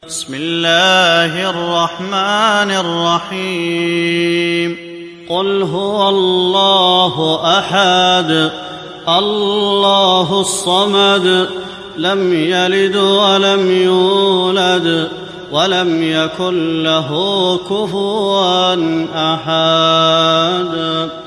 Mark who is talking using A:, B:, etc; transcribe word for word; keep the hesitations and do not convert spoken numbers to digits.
A: بسم الله الرحمن الرحيم قل هو الله أحد الله الصمد لم يلد ولم يولد ولم يكن له كفوا أحد.